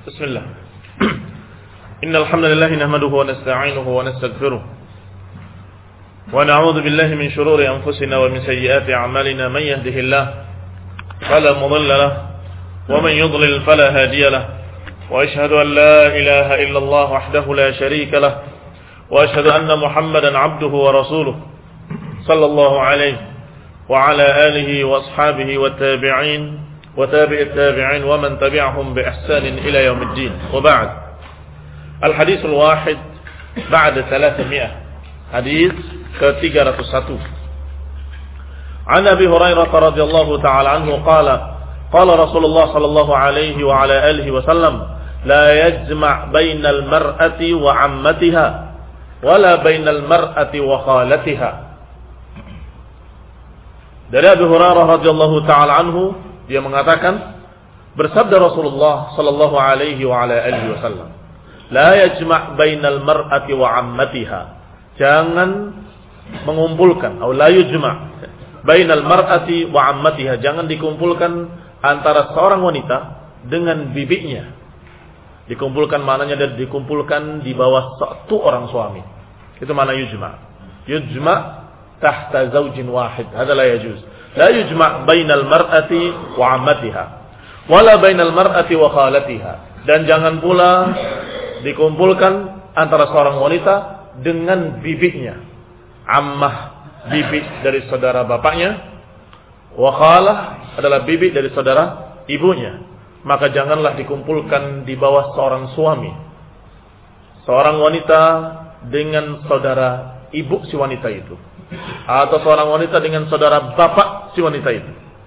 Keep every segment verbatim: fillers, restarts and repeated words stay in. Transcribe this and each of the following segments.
Bismillah. Innal hamdalillah nahmaduhu wa nasta'inuhu wa nastaghfiruh. Wa na'udzu billahi min shururi anfusina wa min sayyiati a'malina. Man yahdihillahu fala mudilla lahu wa man yudlil fala hadiya lahu. Wa ashhadu an la ilaha illallah wahdahu la sharika lahu wa ashhadu anna Muhammadan 'abduhu wa rasuluh sallallahu alaihi wa ala alihi wa ashabihi wa tabi'in وتابع التابعين ومن تبعهم بإحسان إلى يوم الدين وبعد الحديث الواحد بعد ثلاثمائة حديث كتيجة رتساتو عن أبي هريرة رضي الله تعالى عنه قال قال رسول الله صلى الله عليه وعلى آله وسلم لا يجمع بين المرأة وعمتها ولا بين المرأة وخالتها. Dari Abu Hurairah radhiyallahu ta'ala anhu, dia mengatakan, bersabda Rasulullah sallallahu alaihi wa ala alihi wasallam, la yajma' bainal mar'ati wa 'ammatiha. Jangan mengumpulkan atau la yujma' bainal mar'ati wa 'ammatiha. Jangan dikumpulkan antara seorang wanita dengan bibinya. Dikumpulkan maknanya dan dikumpulkan di bawah satu orang suami. Itu makna yujma'. Yujma' tahta zaujin wahid. Hada la yajuz. La yujma' bainal mar'ati wa 'ammatiha wala bainal mar'ati wa khalatiha. Dan jangan pula dikumpulkan antara seorang wanita dengan bibinya. Ammah, bibi dari saudara bapaknya, wa khalah adalah bibi dari saudara ibunya. Maka janganlah dikumpulkan di bawah seorang suami. Seorang wanita dengan saudara ibu si wanita itu, atau seorang wanita dengan saudara bapak si wanita itu.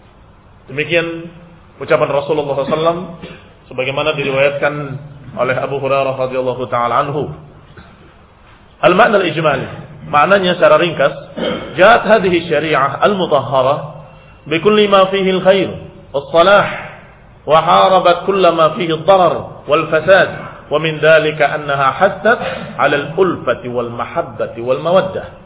Demikian ucapan Rasulullah sallallahu alaihi wasallam sebagaimana diriwayatkan oleh Abu Hurairah radhiyallahu taala anhu. Al-makna al-ijmali, maknanya secara ringkas, ja'at hadhihi syari'ah al-mutahharah bikulli ma fihi al-khair was-salah wa harabat kull ma fihi ad-darar wal-fasad wa min dhalika annaha hasat 'ala al-ulfati wal-mahabbati wal-mawaddah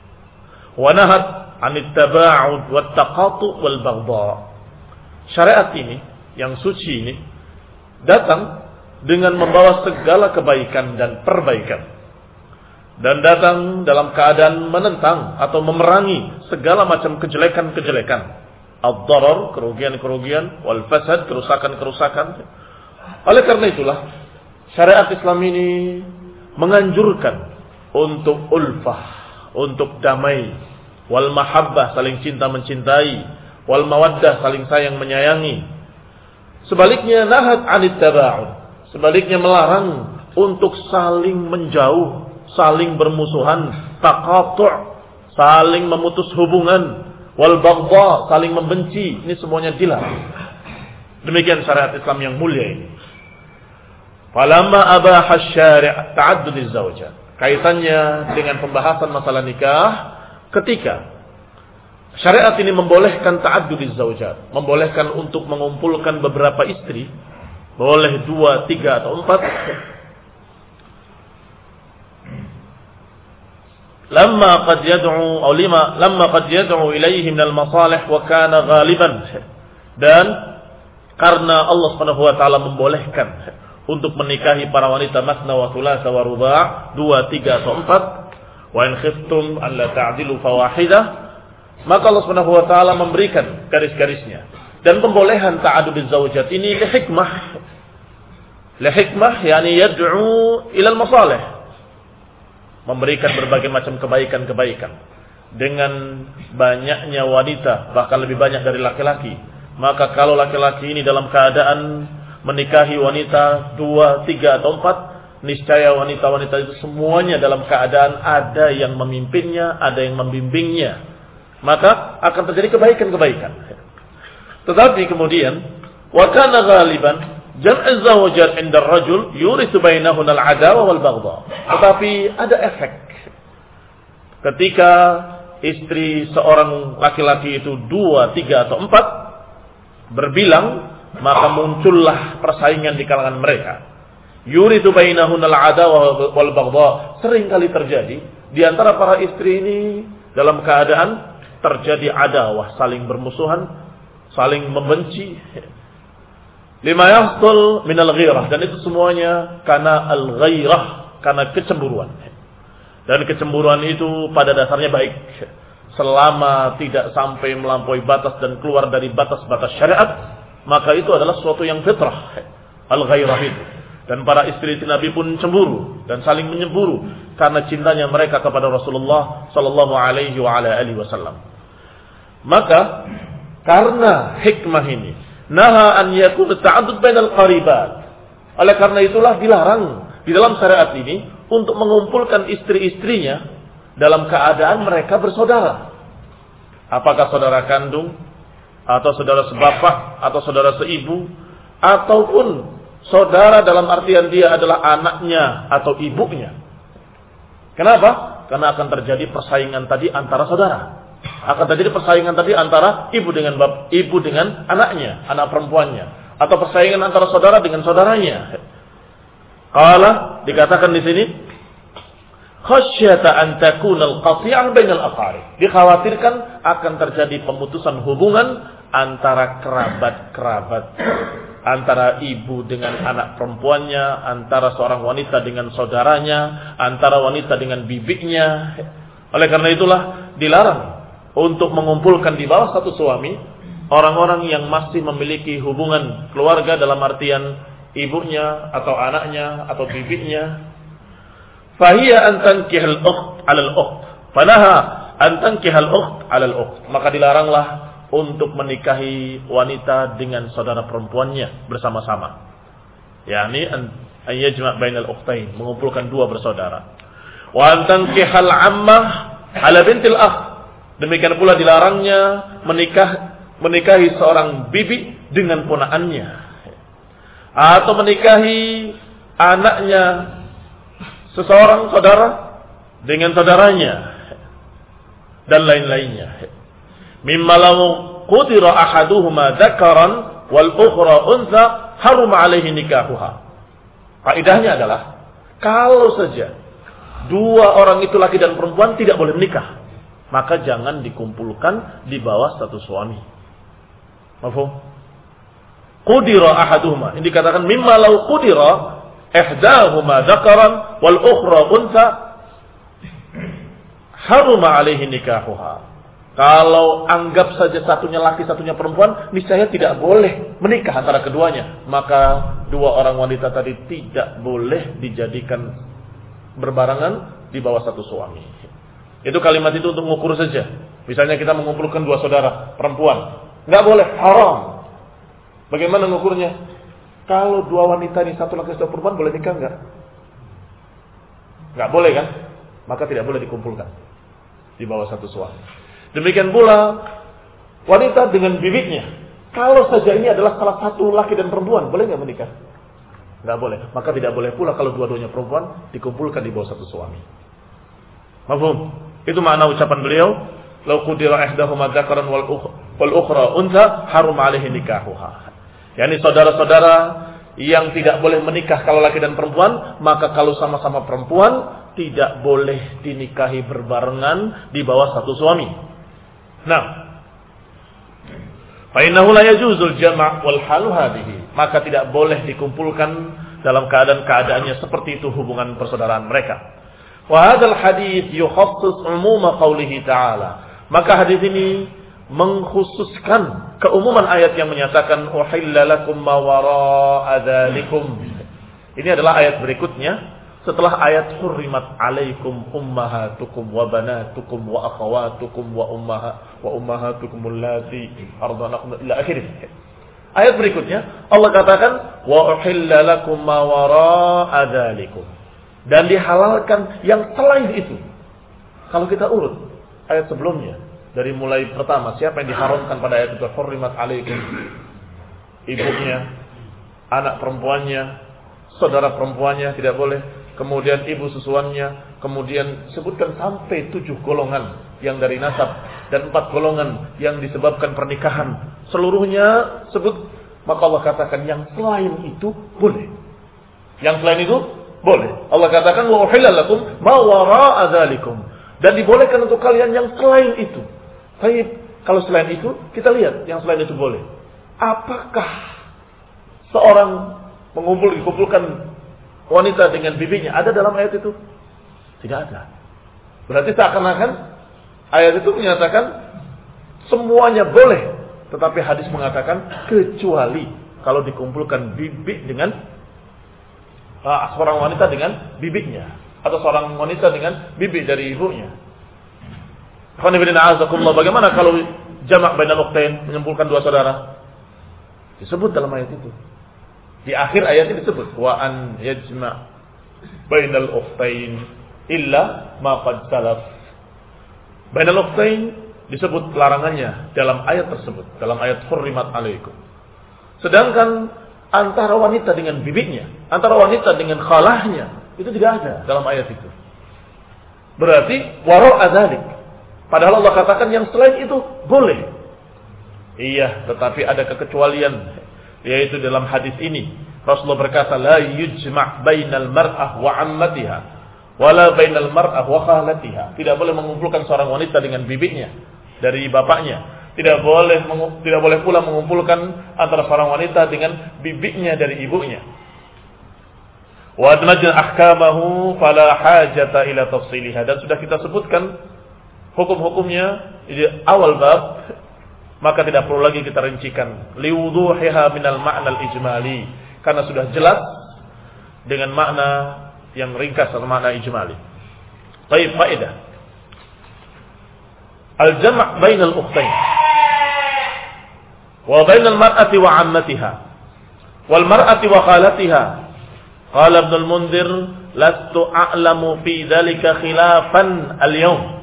wa nahat 'anit taba'ud wat taqatu' wal baghdha. Syariat ini yang suci ini datang dengan membawa segala kebaikan dan perbaikan, dan datang dalam keadaan menentang atau memerangi segala macam kejelekan-kejelekan, ad-darar, kerugian-kerugian, wal fasad, kerusakan-kerusakan. Oleh karena itulah syariat Islam ini menganjurkan untuk ulfah, untuk damai, wal mahabbah, saling cinta mencintai, wal mawaddah, saling sayang menyayangi. Sebaliknya nahat 'anit taba'ud, sebaliknya melarang untuk saling menjauh, saling bermusuhan, taqatu', saling memutus hubungan, wal baghdha, saling membenci. Ini semuanya dilarang. Demikian syariat Islam yang mulia ini. Falamma abaha asy-syari' ta'addud az-zawjat. Kaitannya dengan pembahasan masalah nikah, ketika syariat ini membolehkan ta'addud az-zawjat, membolehkan untuk mengumpulkan beberapa istri, boleh dua, tiga atau empat. Lamma qad yad'u aw lima lamma qad yad'u ilayhi min al-masalih wa kana ghaliban. Dan karena Allah Subhanahu wa taala membolehkan untuk menikahi para wanita masna wa thulatsa wa ruba', dua, tiga atau empat. Wa in khiftum an la ta'dilu fawahidah, maka Allah Subhanahu wa taala memberikan garis-garisnya. Dan pembolehan ta'addud az-zawjat ini li hikmah. Li hikmah yakni yad'u ila al-masalih. Memberikan berbagai macam kebaikan-kebaikan. Dengan banyaknya wanita, bahkan lebih banyak dari laki-laki, maka kalau laki-laki ini dalam keadaan menikahi wanita dua, tiga atau empat, niscaya wanita-wanita itu semuanya dalam keadaan ada yang memimpinnya, ada yang membimbingnya, maka akan terjadi kebaikan-kebaikan. Tetapi kemudian wa kana ghaliban jam'u zawjat 'inda ar-rajul yurithu bainahunna al-'adawa wal baghdha. Tetapi ada efek ketika istri seorang laki-laki itu dua, tiga atau empat berbilang, maka muncullah persaingan di kalangan mereka. Yurithu bainahunna al-'adawa wal baghdha. Sering kali terjadi di antara para istri ini dalam keadaan terjadi adawah, saling bermusuhan, saling membenci. Lima yahsul minal ghirah, dan itu semuanya karena al-ghairah, karena kecemburuan. Dan kecemburuan itu pada dasarnya baik selama tidak sampai melampaui batas dan keluar dari batas-batas syariat, maka itu adalah sesuatu yang fitrah, al-ghairah itu. Dan para istri Nabi pun cemburu dan saling menyemburu karena cintanya mereka kepada Rasulullah sallallahu alaihi wa ala alihi wasallam. Maka karena hikmah ini, naha an yakun ta'addud bainal qaribat. Oleh karena itulah dilarang di dalam syariat ini untuk mengumpulkan istri-istrinya dalam keadaan mereka bersaudara. Apakah saudara kandung, atau saudara sebapak, atau saudara seibu, ataupun saudara dalam artian dia adalah anaknya atau ibunya. Kenapa? Karena akan terjadi persaingan tadi antara saudara. Akan terjadi persaingan tadi antara ibu dengan bap, ibu dengan anaknya, anak perempuannya, atau persaingan antara saudara dengan saudaranya. Qala, dikatakan di sini, khasyata an takuna al-qati'ah bainal aqarib. Dikhawatirkan akan terjadi pemutusan hubungan antara kerabat-kerabat, antara ibu dengan anak perempuannya, antara seorang wanita dengan saudaranya, antara wanita dengan bibinya. Oleh karena itulah dilarang untuk mengumpulkan di bawah satu suami orang-orang yang masih memiliki hubungan keluarga dalam artian ibunya atau anaknya atau bibinya. Fahiya an tankihal ukht 'ala al-ukht. Fanaha an tankihal ukht 'ala al-ukht. Maka dilaranglah untuk menikahi wanita dengan saudara perempuannya bersama-sama. yakni an yajma' bainal ukhtain, mengumpulkan dua bersaudara. Wa an tankihal 'ammah 'ala bintil akh. Demikian pula dilarangnya menikah menikahi seorang bibi dengan ponakannya, atau menikahi anaknya seseorang saudara dengan saudaranya dan lain-lainnya. Mimma law qudira ahaduhuma dzakaran wal ukhra untha harum alaihi nikahuha. Kaidahnya adalah kalau saja dua orang itu laki dan perempuan tidak boleh menikah, maka jangan dikumpulkan di bawah satu suami. Mafhum? Qudira ahaduhuma, ini dikatakan mimma law qudira ihdahuma dzakaran wal ukhra untha haruma alaihi nikahuha. Kalau anggap saja satunya laki satunya perempuan, niscaya tidak boleh menikah antara keduanya, maka dua orang wanita tadi tidak boleh dijadikan berbarengan di bawah satu suami. Itu kalimat itu untuk mengukur saja. Misalnya kita mengumpulkan dua saudara perempuan, nggak boleh, haram. Bagaimana mengukurnya? Kalau dua wanita ini satu laki satu perempuan boleh nikah nggak? Nggak boleh kan? Maka tidak boleh dikumpulkan di bawah satu suami. Demikian pula wanita dengan bibitnya. Kalau saja ini adalah salah satu laki dan perempuan, boleh nggak menikah? Nggak boleh. Maka tidak boleh pula kalau dua-duanya perempuan dikumpulkan di bawah satu suami. Mafhum? Itu makna ucapan beliau, "Lau qudira ihdahuma dzakaran wal ukhra untha harum alaihi nikahuha." Yani saudara-saudara yang tidak boleh menikah kalau laki dan perempuan, maka kalau sama-sama perempuan tidak boleh dinikahi berbarengan di bawah satu suami. Nah, fa innahu la yajuzul jama' wal halu hadhihi. Maka tidak boleh dikumpulkan dalam keadaan-keadaannya seperti itu hubungan persaudaraan mereka. Wa hadzal hadits yukhassis umuma qoulihi ta'ala. Maka hadis ini mengkhususkan keumuman ayat yang menyatakan uhilla lakum ma wara'a dzalikum. Ini adalah ayat berikutnya setelah ayat hurrimat alaikum ummahatukum wa banatukum wa akhawatukum wa ummaha wa ummahatukum allati ardanakum ila akhirih. Ayat berikutnya Allah katakan wa uhilla lakum ma wara'a dzalikum, dan dihalalkan yang selain itu. Kalau kita urut ayat sebelumnya dari mulai pertama, siapa yang diharamkan pada ayat itu? Hurrimat alaikum, ibunya, anak perempuannya, saudara perempuannya tidak boleh, kemudian ibu susuannya, kemudian sebutkan sampai tujuh golongan yang dari nasab dan empat golongan yang disebabkan pernikahan. Seluruhnya sebut, maka Allah katakan yang selain itu boleh. Yang selain itu boleh. Allah katakan wa uhilla lakum ma wara'a dzalikum, dan dibolehkan untuk kalian yang selain itu. Baik, kalau selain itu kita lihat yang selain itu boleh. Apakah seorang mengumpul dikumpulkan wanita dengan bibinya, ada dalam ayat itu? Tidak ada. Berarti seakan-akan ayat itu menyatakan semuanya boleh, tetapi hadis mengatakan kecuali kalau dikumpulkan bibi dengan uh, seorang wanita dengan bibinya, atau seorang wanita dengan bibi dari ibunya. Bagaimana kalau jamak bainal ukhtain, mengumpulkan dua saudara? Disebut dalam ayat itu. Di akhir ayat ini disebut wa an yajma' bainal ukhtain illa ma qad salaf. Bainal ukhtain disebut larangannya dalam ayat tersebut, dalam ayat hurrimat alaikum. Sedangkan antara wanita dengan bibinya, antara wanita dengan khalahnya, itu tidak ada dalam ayat itu. Berarti wara' dzalik. Padahal Allah katakan yang selain itu boleh. Iya, tetapi ada kekecualian, yaitu dalam hadis ini Rasulullah berkata la yujma' bainal mar'ah wa 'ammatiha wala bainal mar'ah wa khalatiha. Tidak boleh mengumpulkan seorang wanita dengan bibinya dari bapaknya. Tidak boleh tidak boleh pula mengumpulkan antara seorang wanita dengan bibinya dari ibunya. Wa admajna ahkamahu fala hajata ila tafsiliha. Dan sudah kita sebutkan hukum-hukumnya di awal bab, maka tidak perlu lagi kita rincikan. Liwuduhiha minal ma'nal ijmali, karena sudah jelas dengan makna yang ringkas atau makna ijmali. Baik, faedah. Al-jam' bainal ukhtain wa bainal mar'ati wa 'ammatiha wal mar'ati wa khalatiha. Qala Ibnu al-Mundhir lastu a'lamu fi dzalika khilafan al-yawm.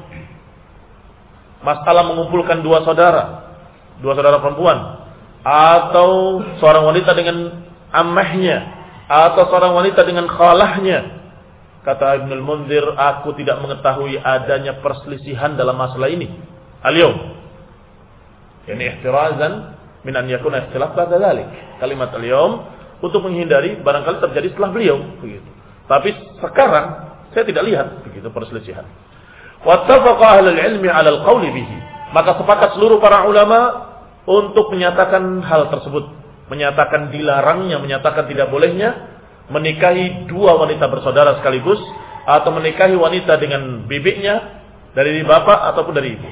Masalah mengumpulkan dua saudara, dua saudara perempuan, atau seorang wanita dengan ammahnya, atau seorang wanita dengan khalahnya. Kata Ibnu al-Mundhir, aku tidak mengetahui adanya perselisihan dalam masalah ini. Al-yawm. Yani ihtirazan min an yakuna ikhtilaf ba'da dzalik. Kalimat al-yawm untuk menghindari barangkali terjadi setelah beliau, begitu. Tapi sekarang saya tidak lihat begitu perselisihan. Wattafaqa ahlul ilmi 'ala al-qawli bihi. Maka sepakat seluruh para ulama untuk menyatakan hal tersebut, menyatakan dilarangnya, menyatakan tidak bolehnya menikahi dua wanita bersaudara sekaligus, atau menikahi wanita dengan bibinya dari bapak ataupun dari ibu.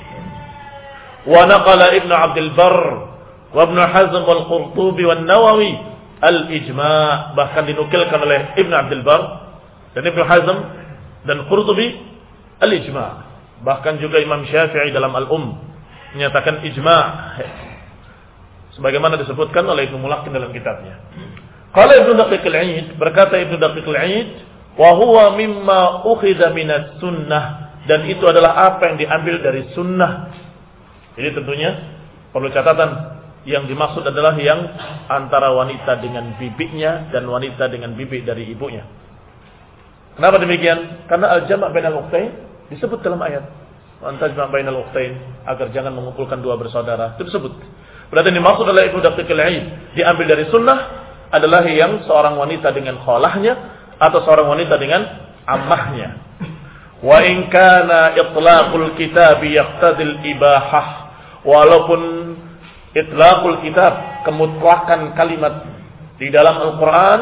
Wa naqala Ibnu Abdul Barr wa Ibnu Hazm wal Qurtubi wan Nawawi al-ijma', bahkan dinukilkan oleh Ibnu Abdul Barr dan Ibnu Hazm dan Qurtubi al-ijma'. Bahkan juga Imam Syafi'i dalam Al-Um menyatakan ijma', sebagaimana disebutkan oleh Ibnu Mulaqqin dalam kitabnya. Qala Ibnu Daqiq al-Aid, berkata Ibnu Daqiq al-Aid, wa huwa mimma ukhidha minas sunnah, dan itu adalah apa yang diambil dari sunnah. Jadi tentunya perlu catatan, yang dimaksud adalah yang antara wanita dengan bibinya dan wanita dengan bibi dari ibunya. Kenapa demikian? Karena al-jama' bainal ukhtain disebut dalam ayat. Wa antajma' bainal ukhtain, agar jangan mengumpulkan dua bersaudara. Itu disebut. Berarti yang dimaksud adalah Ibnu Daqiq al-Aid diambil dari sunnah adalah yang seorang wanita dengan khalahnya atau seorang wanita dengan ammahnya. Wa in kana itlaqul kitab yaqtadil ibahah, walaupun itlaqul kitab, kemutlakan kalimat di dalam Al-Quran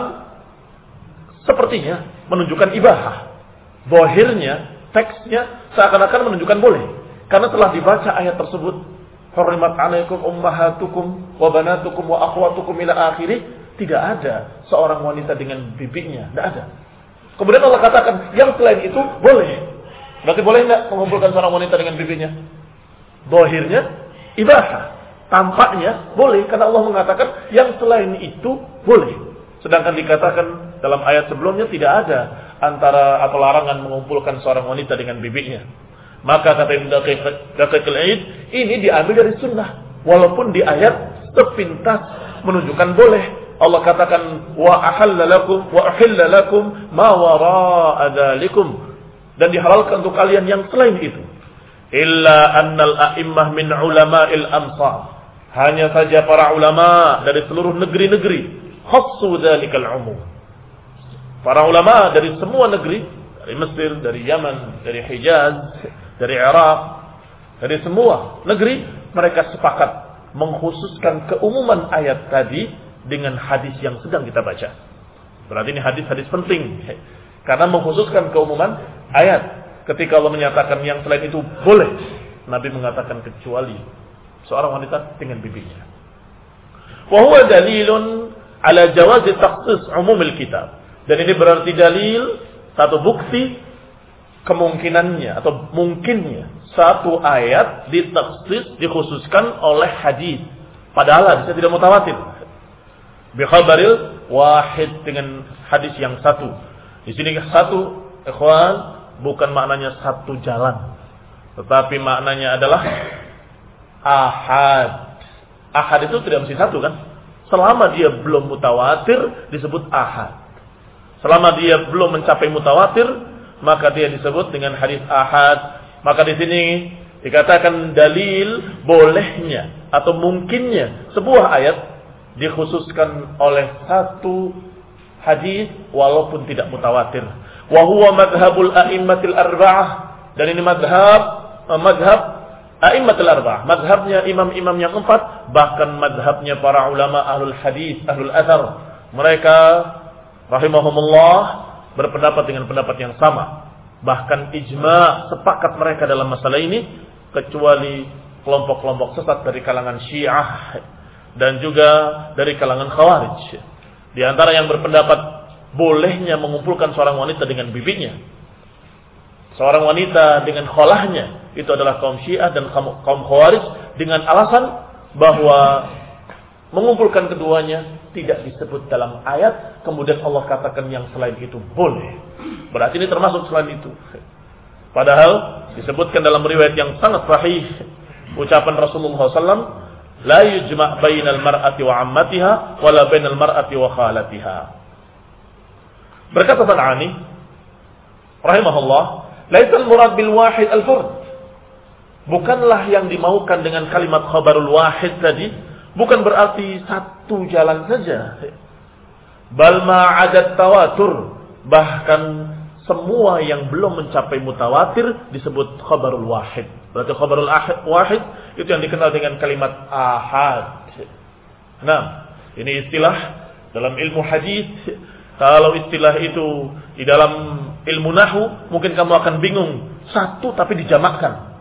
sepertinya menunjukkan ibahah. Zahirnya, teksnya seakan-akan menunjukkan boleh. Karena telah dibaca ayat tersebut, hurrimat 'alaikum ummahatukum wa banatukum wa akhwatukum ila akhirih, tidak ada seorang wanita dengan bibinya, tidak ada. Kemudian Allah katakan yang selain itu boleh. Berarti boleh enggak mengumpulkan seorang wanita dengan bibinya? Zahirnya ibahah. Tampaknya boleh, karena Allah mengatakan yang selain itu boleh. Sedangkan dikatakan dalam ayat sebelumnya tidak ada antara atau larangan mengumpulkan seorang wanita dengan bibinya. Maka kata Ibnu Daqiq al-Aid, ini diambil dari sunnah. Walaupun di ayat sepintas menunjukkan boleh. Allah katakan wa ahalla lakum wa ahilla lakum ma wara'a dzalikum, dan dihalalkan untuk kalian yang selain itu. Illa annal a'immah min ulama'il amsar, hanya saja para ulama dari seluruh negeri-negeri khassu dzalikal umum. Para ulama dari semua negeri, dari Mesir, dari Yaman, dari Hijaz, dari Iraq, dari semua negeri, mereka sepakat mengkhususkan keumuman ayat tadi dengan hadis yang sedang kita baca. Berarti ini hadis-hadis penting. Karena mengkhususkan keumuman ayat. Ketika Allah menyatakan yang selain itu boleh, Nabi mengatakan kecuali seorang wanita dengan bibinya. Wa huwa dalilun ala jawazi takhsis umumil kitab. Dan ini berarti dalil, satu bukti kemungkinannya atau mungkinnya satu ayat ditakhsis, dikhususkan oleh hadis. Padahal hadisnya tidak mutawatir. Bi khabaril wahid, dengan hadis yang satu. Di sini satu, ikhwan, bukan maknanya satu jalan, tetapi maknanya adalah ahad. Ahad itu tidak mesti satu kan? Selama dia belum mutawatir disebut ahad. Selama dia belum mencapai mutawatir, maka dia disebut dengan hadis ahad. Maka di sini dikatakan dalil bolehnya atau mungkinnya sebuah ayat dikhususkan oleh satu hadis walaupun tidak mutawatir. Wa huwa madhhabul a'immatil arba'ah, dan ini madhab madhab a'immatil arba'ah, madhabnya imam-imam yang empat, bahkan madhabnya para ulama ahlul hadis, ahlul athar. Mereka rahimahumullah berpendapat dengan pendapat yang sama. Bahkan ijma' sepakat mereka dalam masalah ini, kecuali kelompok-kelompok sesat dari kalangan Syiah dan juga dari kalangan Khawarij. Di antara yang berpendapat bolehnya mengumpulkan seorang wanita dengan bibinya, seorang wanita dengan kholahnya, itu adalah kaum Syiah dan kaum Khawarij, dengan alasan bahwa mengumpulkan keduanya tidak disebut dalam ayat, kemudian Allah katakan yang selain itu boleh. Berarti ini termasuk selain itu. Padahal disebutkan dalam riwayat yang sangat sahih, ucapan Rasulullah sallallahu alaihi wasallam, la yujma' bainal mar'ati wa 'ammatiha wala bainal mar'ati wa khalatiha. Berkata San'ani rahimahullah, laisal murad bil wahid al fard. Bukanlah yang dimaukan dengan kalimat khabarul wahid tadi, bukan berarti satu jalan saja. Bal ma'adat tawatur, bahkan semua yang belum mencapai mutawatir disebut khabarul wahid. Berarti khabarul wahid itu yang dikenal dengan kalimat ahad. Nah, ini istilah dalam ilmu hadis. Kalau istilah itu di dalam ilmu nahwu, mungkin kamu akan bingung. Satu tapi dijamakkan.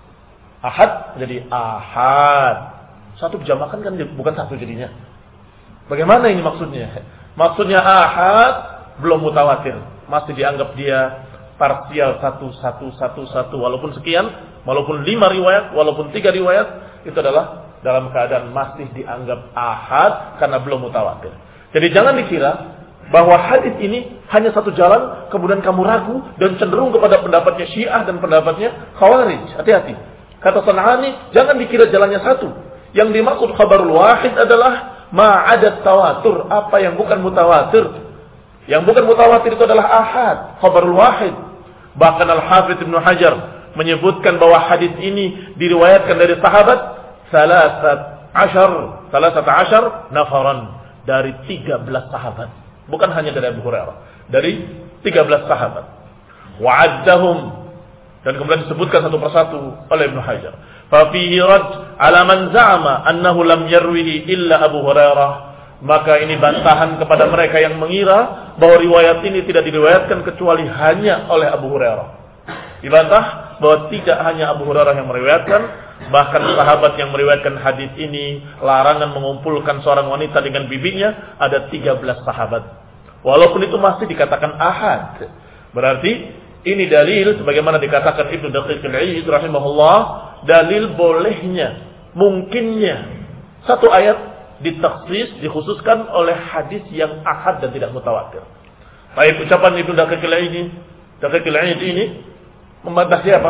Ahad jadi ahad. Satu dijamakkan kan bukan satu jadinya. Bagaimana ini maksudnya? Maksudnya ahad belum mutawatir, masih dianggap dia parsial satu satu satu satu, walaupun sekian, walaupun lima riwayat, walaupun tiga riwayat, itu adalah dalam keadaan masih dianggap ahad karena belum mutawatir. Jadi jangan dikira bahwa hadis ini hanya satu jalan, kemudian kamu ragu dan cenderung kepada pendapatnya Syiah dan pendapatnya Khawarij. Hati-hati. Kata San'ani, jangan dikira jalannya satu. Yang dimaksud khabarul wahid adalah ma'adat tawatur, apa yang bukan mutawatir. Yang bukan mutawatir itu adalah ahad, khabarul wahid. Bahkan Al-Hafidz Ibnu Hajar menyebutkan bahwa hadis ini diriwayatkan dari sahabat salasat ashar, salasat ashar nafaran, dari tiga belas sahabat. Bukan hanya dari Abu Hurairah, dari tiga belas sahabat. Wa'addahum, dan kemudian disebutkan satu persatu oleh Ibnu Hajar. Fa fihi rad ala man za'ama annahu lam yarwihi illa Abu Hurairah. Maka ini bantahan kepada mereka yang mengira bahwa riwayat ini tidak diriwayatkan kecuali hanya oleh Abu Hurairah. Dibantah bahwa tidak hanya Abu Hurairah yang meriwayatkan, bahkan sahabat yang meriwayatkan hadis ini, larangan mengumpulkan seorang wanita dengan bibinya, ada tiga belas sahabat. Walaupun itu masih dikatakan ahad. Berarti ini dalil sebagaimana dikatakan Ibnu Daqiq al-Eid rahimahullah, dalil bolehnya, mungkinnya satu ayat ditakhsis, dikhususkan oleh hadis yang ahad dan tidak mutawatir. Baik, ucapan Ibnu Daqiq al-Eid, Daqiq al-Eid ini membantah siapa?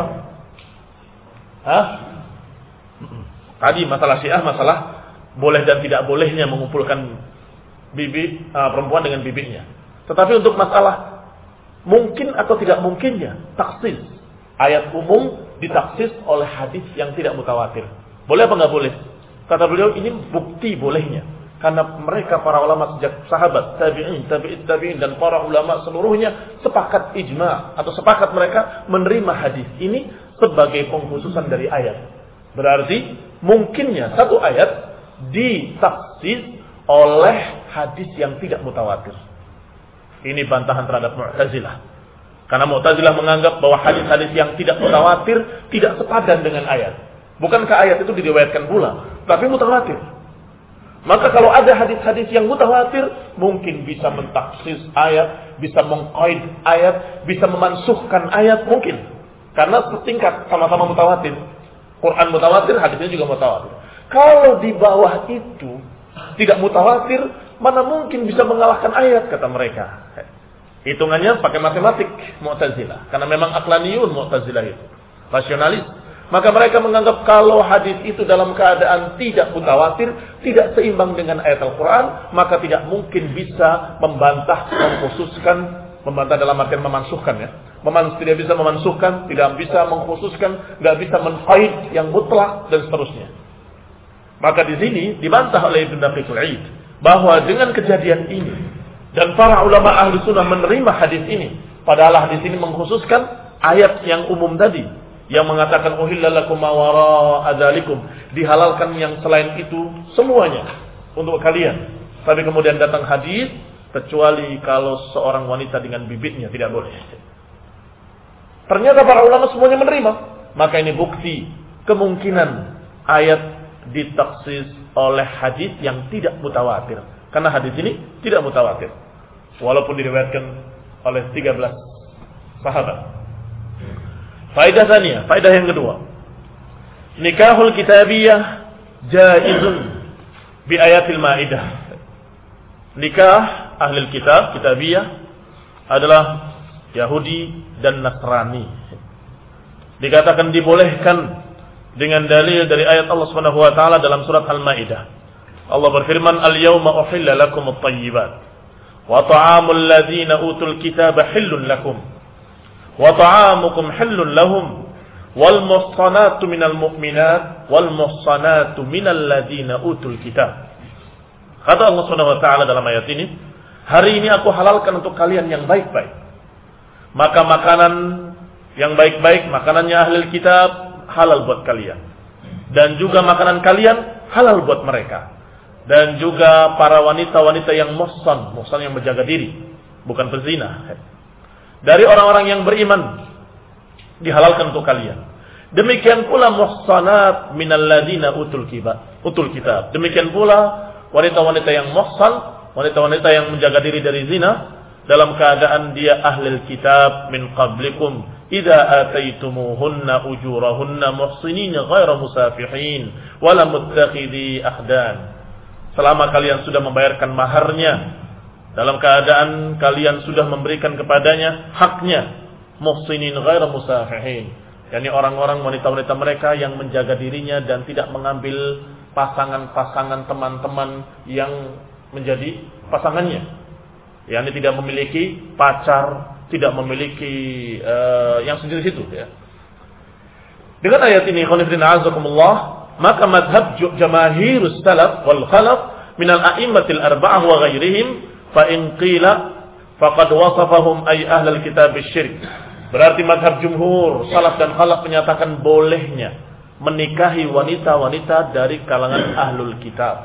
Hah? Tadi masalah Syiah, masalah boleh dan tidak bolehnya mengumpulkan bibi uh, perempuan dengan bibinya. Tetapi untuk masalah mungkin atau tidak mungkinnya taksis, ayat umum ditaksis oleh hadis yang tidak mutawatir. Boleh apa enggak boleh? Kata beliau, ini bukti bolehnya. Karena mereka para ulama sejak sahabat, tabi'in, tabi'in, tabi'in, dan para ulama seluruhnya sepakat ijma' atau sepakat mereka menerima hadis ini sebagai pengkhususan dari ayat. Berarti mungkinnya satu ayat ditaksis oleh hadis yang tidak mutawatir. Ini bantahan terhadap Mu'tazilah. Karena Mu'tazilah menganggap bahwa hadis-hadis yang tidak mutawatir tidak sepadan dengan ayat. Bukankah ayat itu diriwayatkan pula, tapi mutawatir. Maka kalau ada hadis-hadis yang mutawatir, mungkin bisa mentaksis ayat, bisa mengqaid ayat, bisa memansuhkan ayat, mungkin. Karena setingkat sama-sama mutawatir. Quran mutawatir, hadisnya juga mutawatir. Kalau di bawah itu tidak mutawatir, mana mungkin bisa mengalahkan ayat, kata mereka. Hitungannya pakai matematik Mu'tazilah. Karena memang aqlaniyun Mu'tazilah itu. Rasionalis. Maka mereka menganggap kalau hadis itu dalam keadaan tidak mutawatir, tidak seimbang dengan ayat Al-Quran, maka tidak mungkin bisa membantah, mengkhususkan, membantah dalam artian memansuhkan ya. Memans, tidak bisa memansuhkan, tidak bisa mengkhususkan, tidak bisa menqaid yang mutlak dan seterusnya. Maka di sini dibantah oleh Ibnu Daqiq al-Aid bahwa dengan kejadian ini dan para ulama ahli sunnah menerima hadis ini, padahal hadis ini mengkhususkan ayat yang umum tadi yang mengatakan uhilla lakum ma wara'a dzalikum, dihalalkan yang selain itu semuanya untuk kalian. Tapi kemudian datang hadis kecuali kalau seorang wanita dengan bibitnya tidak boleh. Ternyata para ulama semuanya menerima. Maka ini bukti kemungkinan ayat ditaksis oleh hadis yang tidak mutawatir. Karena hadis ini tidak mutawatir. Walaupun diriwayatkan oleh tiga belas sahabat. Faedah tanya, faedah yang kedua. Nikahul kitabiyah jaizun bi ayatil Maidah. Nikah ahli kitab, kitabiyah adalah Yahudi dan Nasrani. Dikatakan dibolehkan dengan dalil dari ayat Allah Subhanahu wa taala dalam surat Al-Maidah. Allah berfirman, "Al-yauma uhilla lakum at-thayyibat wa ta'amul ladzina utul kitaba hillun lakum wa ta'amukum hillun lahum wal muhsanatu minal mu'minat wal muhsanatu minal ladzina utul kitab." Kata Allah Subhanahu wa taala dalam ayat ini, hari ini aku halalkan untuk kalian yang baik-baik. Maka makanan yang baik-baik, makanannya ahli kitab halal buat kalian. Dan juga makanan kalian halal buat mereka. Dan juga para wanita-wanita yang muhsan, muhsan yang menjaga diri, bukan pezina. Dari orang-orang yang beriman dihalalkan untuk kalian. Demikian pula muhsanat minal ladzina utul kitab, utul kitab. Demikian pula wanita-wanita yang muhsan, wanita-wanita yang menjaga diri dari zina dalam keadaan dia ahlul kitab min qablikum idza ataitumuhunna ujurahunna muhsinin ghaira musafihin wala muttakhidhi akhdan. Selama kalian sudah membayarkan maharnya, dalam keadaan kalian sudah memberikan kepadanya haknya, muhsinin ghaira musafihin, yakni orang-orang wanita-wanita mereka yang menjaga dirinya dan tidak mengambil pasangan-pasangan teman-teman yang menjadi pasangannya, yakni tidak memiliki pacar, tidak memiliki uh, yang sejenis itu ya. Dengan ayat ini khonifidina azakumullah, maka madhab jamaahirus salaf wal khalaf minal a'immatil arba'ah wa ghairihim fa in qila faqad wasafahum ay ahlul kitab bisyirk. Berarti madhab jumhur salaf dan khalaf menyatakan bolehnya menikahi wanita-wanita dari kalangan ahlul kitab.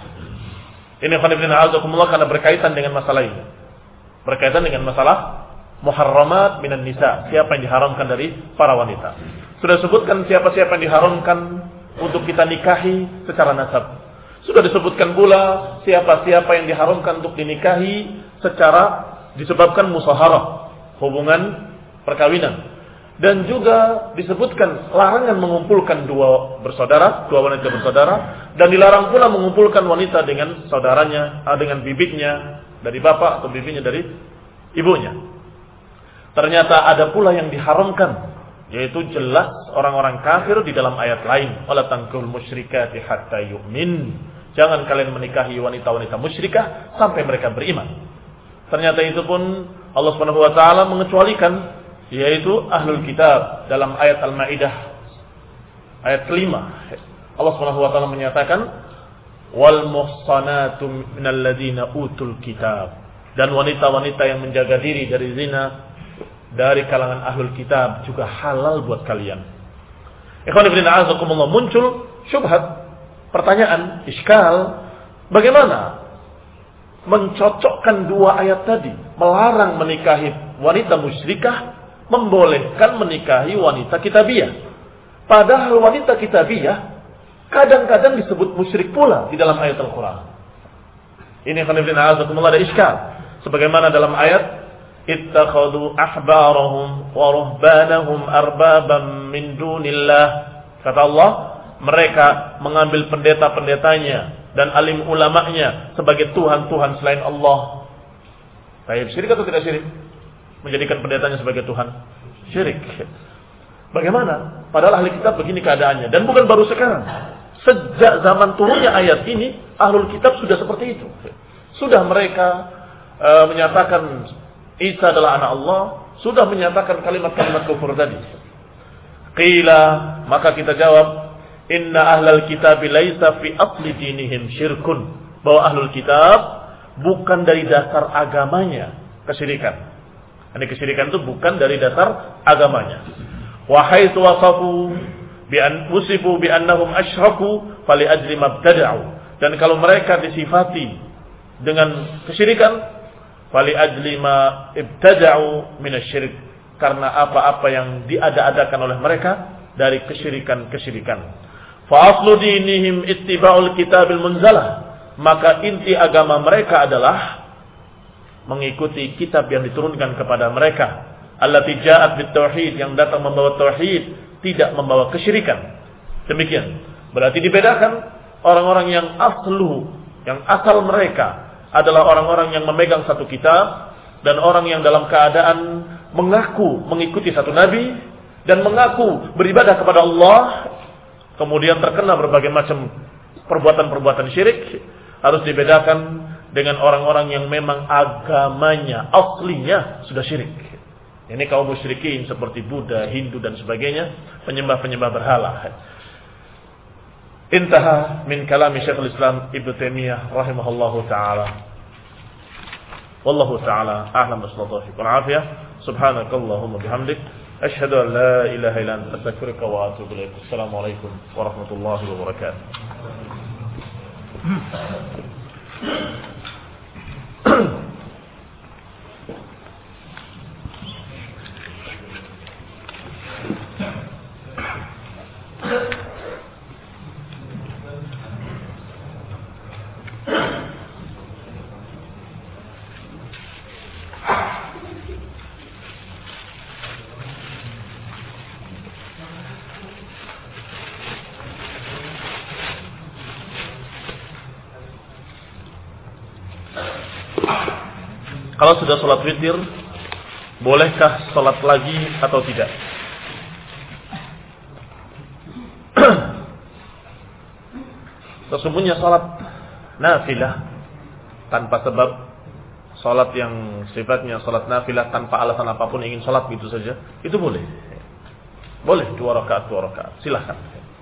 Ini khonifidina azakumullah karena berkaitan dengan masalah ini. Berkaitan dengan masalah muharramat minan nisa, siapa yang diharamkan dari para wanita. Sudah disebutkan siapa-siapa yang diharamkan untuk kita nikahi secara nasab. Sudah disebutkan pula siapa-siapa yang diharamkan untuk dinikahi secara disebabkan musaharah, hubungan perkawinan. Dan juga disebutkan larangan mengumpulkan dua bersaudara, dua wanita bersaudara, dan dilarang pula mengumpulkan wanita dengan saudaranya, dengan bibitnya dari bapak atau bibinya dari ibunya. Ternyata ada pula yang diharamkan, yaitu jelas orang-orang kafir di dalam ayat lain, wala tankihul musyrikati hatta yu'min. Jangan kalian menikahi wanita-wanita musyrikah sampai mereka beriman. Ternyata itu pun Allah Subhanahu wa taala mengecualikan, yaitu ahlul kitab dalam ayat Al-Maidah ayat kelima. Allah Subhanahu wa taala menyatakan wal muhsanatu minal ladzina utul kitab, dan wanita-wanita yang menjaga diri dari zina dari kalangan ahlul kitab juga halal buat kalian. Ikhwan ibn a'azakumullah, muncul syubhat, pertanyaan, iskal, bagaimana mencocokkan dua ayat tadi, melarang menikahi wanita musyrikah, membolehkan menikahi wanita kitabiyah. Padahal wanita kitabiyah kadang-kadang disebut musyrik pula di dalam ayat Al-Quran. Ini khonibina azakumullah ada iskal. Sebagaimana dalam ayat ittakhadhu ahbarahum wa ruhbanahum arbaban min dunillah. Kata Allah, mereka mengambil pendeta-pendetanya dan alim ulamanya sebagai Tuhan-Tuhan selain Allah. Baik, syirik atau tidak syirik? Menjadikan pendetanya sebagai Tuhan? Syirik. Bagaimana? Padahal ahli kitab begini keadaannya. Dan bukan baru sekarang. Sejak zaman turunnya ayat ini, ahlul kitab sudah seperti itu. Sudah mereka e, menyatakan Isa adalah anak Allah. Sudah menyatakan kalimat-kalimat kufur tadi. Qila, maka kita jawab, inna ahlal kitab laisa fi asli dinihim syirkun. Bahwa ahlul kitab bukan dari dasar agamanya kesyirikan. Ini kesyirikan itu bukan dari dasar agamanya. Wa haitsu wasafu bi an usifu bi annahum asyraku fali ajli mabtada'u. Dan kalau mereka disifati dengan kesyirikan, fali ajli ma ibtada'u minasyirik, karena apa-apa yang diada-adakan oleh mereka dari kesyirikan-kesyirikan. Fa aslu dinihim ittiba'ul kitabil munzalah, maka inti agama mereka adalah mengikuti kitab yang diturunkan kepada mereka. Allati ja'at bitauhid, yang datang membawa tauhid, tidak membawa kesyirikan. Demikian. Berarti dibedakan orang-orang yang aslu, yang asal mereka adalah orang-orang yang memegang satu kitab, dan orang yang dalam keadaan mengaku mengikuti satu nabi dan mengaku beribadah kepada Allah, kemudian terkena berbagai macam perbuatan-perbuatan syirik, harus dibedakan dengan orang-orang yang memang agamanya aslinya sudah syirik. Ini kaum musyrikin seperti Buddha, Hindu dan sebagainya, penyembah-penyembah berhala. Intaha min kalami Syekhul Islam Ibnu Taimiyah rahimahullahu taala. Wallahu taala a'lam bis-shawab wal afiyah. Subhanakallahumma bihamdik asyhadu an la ilaha illa anta astaghfiruka wa atubu ilaik. Assalamualaikum warahmatullahi wabarakatuh. Kalau sudah sholat witir, bolehkah sholat lagi atau tidak? Sesungguhnya sholat nafilah tanpa sebab, sholat yang sifatnya sholat nafilah tanpa alasan apapun ingin sholat gitu saja, itu boleh. Boleh dua rakaat dua rakaat, silahkan.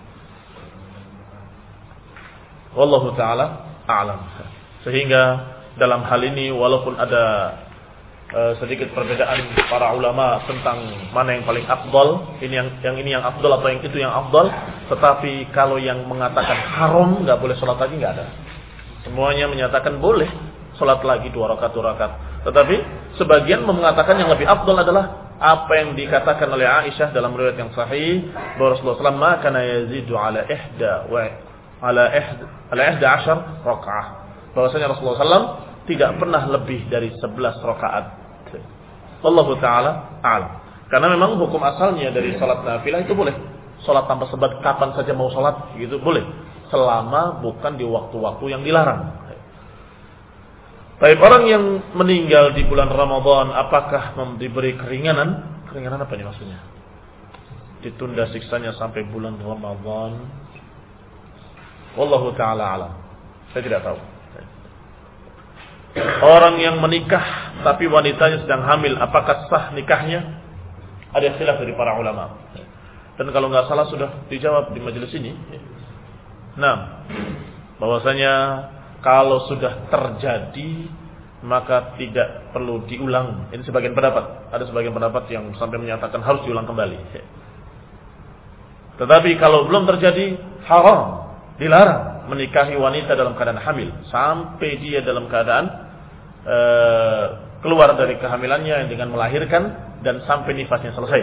Wallahu taala a'lam. Sehingga dalam hal ini walaupun ada uh, sedikit perbedaan para ulama tentang mana yang paling afdal, ini yang yang ini yang afdal atau yang itu yang afdal, tetapi kalau yang mengatakan haram nggak boleh sholat lagi nggak ada. Semuanya menyatakan boleh sholat lagi dua rakaat dua rakaat. Tetapi sebagian mengatakan yang lebih afdal adalah apa yang dikatakan oleh Aisyah dalam riwayat yang sahih bahwa Rasulullah sallallahu alaihi wasallam ma kana yazidu ala ihda wa ala ihda ala ihda ashar rakaah. Bahwasanya Rasulullah sallallahu alaihi wasallam tidak pernah lebih dari sebelas rakaat. Wallahu taala a'lam. Karena memang hukum asalnya dari salat nafilah itu boleh. Salat tanpa sebab kapan saja mau salat gitu boleh, selama bukan di waktu-waktu yang dilarang. Baik, orang yang meninggal di bulan Ramadan apakah diberi keringanan? Keringanan apa ini maksudnya? Ditunda siksanya sampai bulan Ramadan. Wallahu taala a'lam. Saya tidak tahu. Orang yang menikah tapi wanitanya sedang hamil, apakah sah nikahnya? Ada khilaf dari para ulama. Dan kalau nggak salah sudah dijawab di majelis ini. Nah, bahwasanya kalau sudah terjadi maka tidak perlu diulang. Ini sebagian pendapat. Ada sebagian pendapat yang sampai menyatakan harus diulang kembali. Tetapi kalau belum terjadi, haram, dilarang menikahi wanita dalam keadaan hamil sampai dia dalam keadaan uh, keluar dari kehamilannya dengan melahirkan dan sampai nifasnya selesai.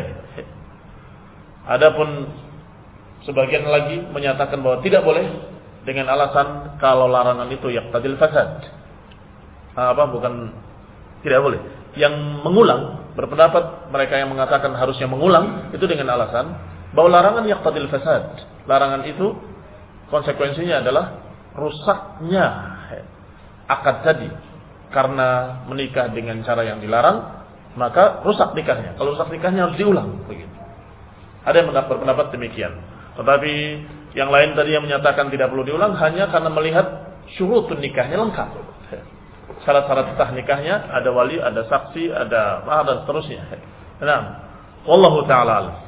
Adapun sebagian lagi menyatakan bahwa tidak boleh dengan alasan kalau larangan itu yaqtadil fasad. Apa bukan tidak boleh. Yang mengulang berpendapat mereka yang mengatakan harusnya mengulang itu dengan alasan bahwa larangan yaqtadil fasad. Larangan itu konsekuensinya adalah rusaknya akad tadi. Karena menikah dengan cara yang dilarang, maka rusak nikahnya. Kalau rusak nikahnya harus diulang begitu. Ada yang berpendapat demikian. Tetapi yang lain tadi yang menyatakan tidak perlu diulang hanya karena melihat syurutun nikahnya lengkap. Syarat-syarat sah nikahnya ada wali, ada saksi, ada mahar dan seterusnya. Nah, wallahu taala alam.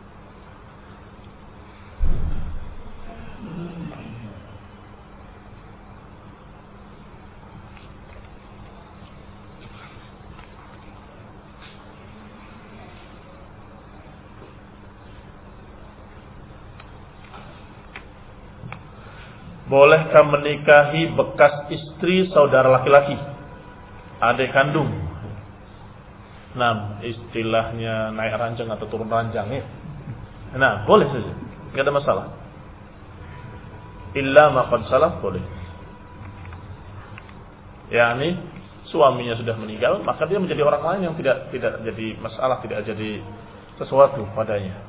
Bolehkah menikahi bekas istri saudara laki-laki, adik kandung? Nah, istilahnya naik ranjang atau turun ranjang ya. Nah, boleh saja, tidak ada masalah. Illa ma qad salaf, boleh. yakni suaminya sudah meninggal, maka dia menjadi orang lain yang tidak tidak jadi masalah, tidak jadi sesuatu padanya.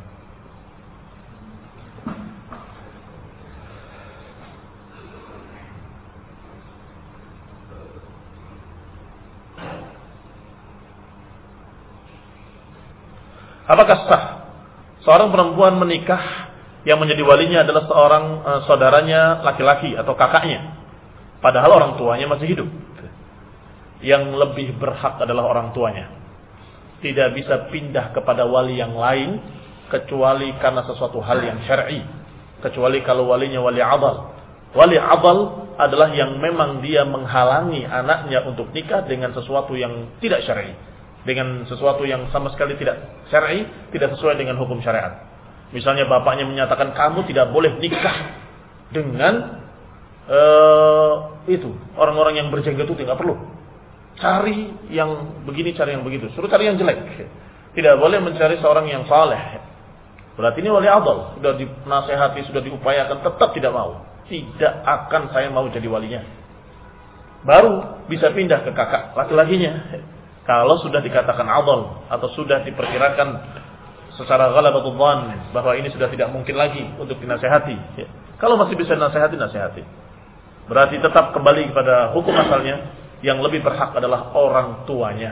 Apakah sah seorang perempuan menikah yang menjadi walinya adalah seorang uh, saudaranya laki-laki atau kakaknya, padahal orang tuanya masih hidup? Yang lebih berhak adalah orang tuanya. Tidak bisa pindah kepada wali yang lain kecuali karena sesuatu hal yang syar'i, kecuali kalau walinya wali adal. Wali adal adalah yang memang dia menghalangi anaknya untuk nikah dengan sesuatu yang tidak syar'i, dengan sesuatu yang sama sekali tidak syar'i, tidak sesuai dengan hukum syariat. Misalnya bapaknya menyatakan kamu tidak boleh nikah dengan uh, itu orang-orang yang berjenggot itu, tidak perlu. Cari yang begini, cari yang begitu. Suruh cari yang jelek. Tidak boleh mencari seorang yang saleh. Berarti ini wali adal, sudah dinasehati, sudah diupayakan, tetap tidak mau. Tidak akan saya mau jadi walinya. Baru bisa pindah ke kakak laki-lakinya. Kalau sudah dikatakan adal atau sudah diperkirakan secara ghalabatul dhann bahwa ini sudah tidak mungkin lagi untuk dinasehati. Kalau masih bisa dinasehati, nasehati. Berarti tetap kembali kepada hukum asalnya, yang lebih berhak adalah orang tuanya,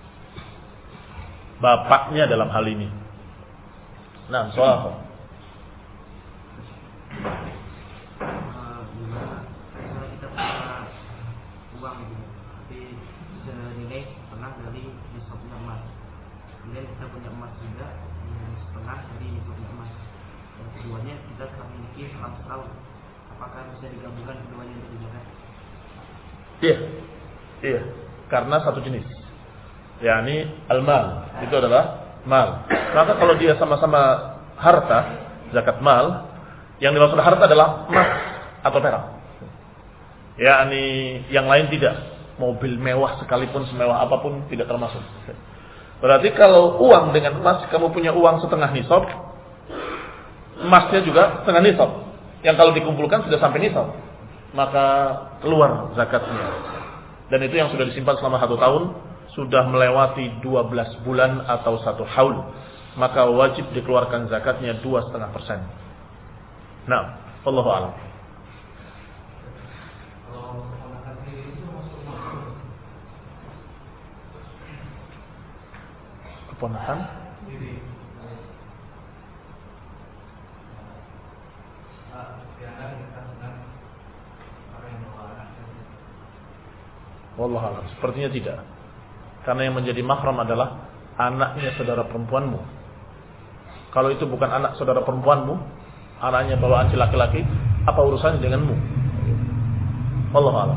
bapaknya dalam hal ini. Nah, soal apa? Uang itu, tapi senilai setengah dari nisabnya emas. Kemudian kita punya emas juga setengah dari nisabnya emas. Dan keduanya kita telah memiliki seratus tahun. Apakah bisa digabungkan keduanya untuk dizakat? Iya, iya, karena satu jenis. yakni al-mal, itu adalah mal. Maka kalau dia sama-sama harta, zakat mal, yang dimaksud harta adalah emas atau perak. yakni yang lain tidak. Mobil mewah sekalipun, semewah apapun tidak termasuk. Berarti kalau uang dengan emas, kamu punya uang setengah nisab, emasnya juga setengah nisab, yang kalau dikumpulkan sudah sampai nisab, maka keluar zakatnya. Dan itu yang sudah disimpan selama satu tahun, sudah melewati dua belas bulan atau satu haul, maka wajib dikeluarkan zakatnya dua setengah persen. Nah, wallahu a'lam. Keponakan? Wallahu a'lam. Sepertinya tidak. Karena yang menjadi mahram adalah anaknya saudara perempuanmu. Kalau itu bukan anak saudara perempuanmu, anaknya bawaan si laki-laki, apa urusannya denganmu? Wallahu a'lam.